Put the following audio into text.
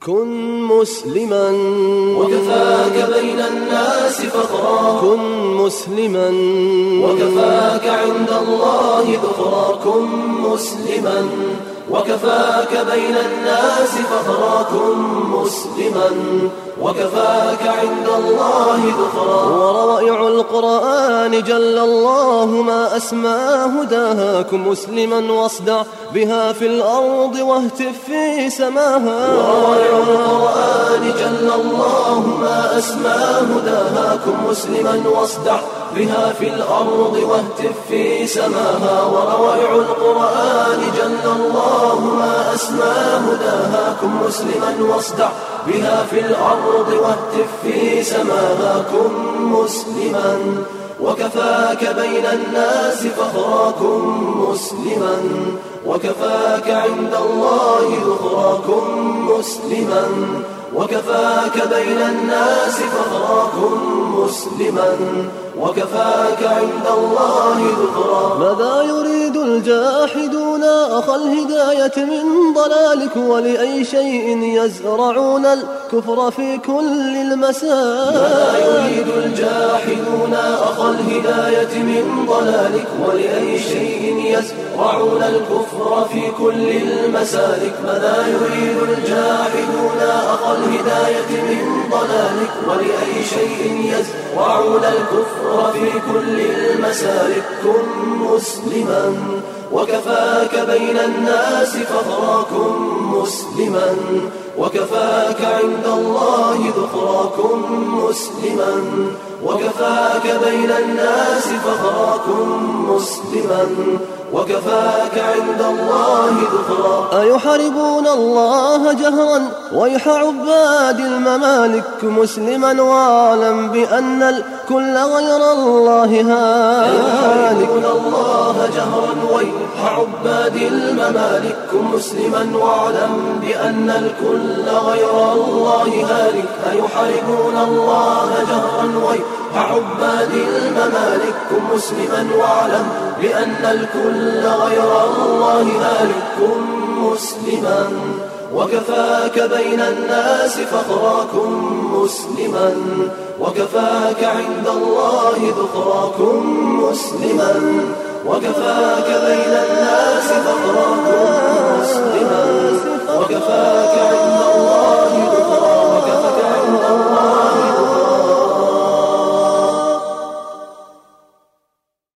كن مسلما وكفاك بين الناس فخرا، كن مسلما وكفاك عند الله ذخرا، كن مسلما وكفاك بين الناس فخرا، كن مسلما وكفاك عند الله ذخرا. وروائع القرآن جل الله ما أسمى هداها، كن مسلما واصدع بها في الأرض واهتف في سماها. وروائع القرآن جل الله ما أسمى هداها، كن مسلما واصدع بها في الأرض واهتف في سماها. وروائع القرآن جل الله ما أسمى هداها، كن مسلما واصدع بها في الأرض واهتف في سماها. كن مسلما وكفاك بين الناس فخرا، كن مسلما وكفاك عند الله ذخرا، كن مسلما وكفاك بين الناس فخرا، كن مسلما وكفاك عند الله ذخرا. ماذا يريد الجاحدون أخا الهداية من ضلالك، ولأي شيء يزرعون الكفر في كل المسالك. ماذا يريد الجاحدون أخا الهداية من ضلالك، ولأي شيء يزرعون الكفر في كل المسالك. ماذا يريد الجاحدون أخا الهداية من ضلالك، ولأي شيء يزرعون الكفر في كل المسالك. كن مسلما وكفاك بين الناس فخرا، كن مسلما وكفاك عند الله ذخرا، كن مسلما وكفاك بين الناس فخرا، كن مسلما وكفاك عند الله ذخرا. أيحاربون الله جهرا ويح عباد الممالك، مسلما واعلم بأن الكل غير الله هالك. أيحاربون الله جهرا ويح عباد الممالك، مسلما واعلم بأن الكل غير الله هالك. أيحاربون الله جهرا ويح عباد الممالك، مسلما واعلم بأن الكل غير الله هالك. كن مسلما وكفاك بين الناس فخرا، كن مسلما وكفاك عند الله ذخرا، كن مسلما وكفاك بين الناس فخرا، كن مسلما وكفاك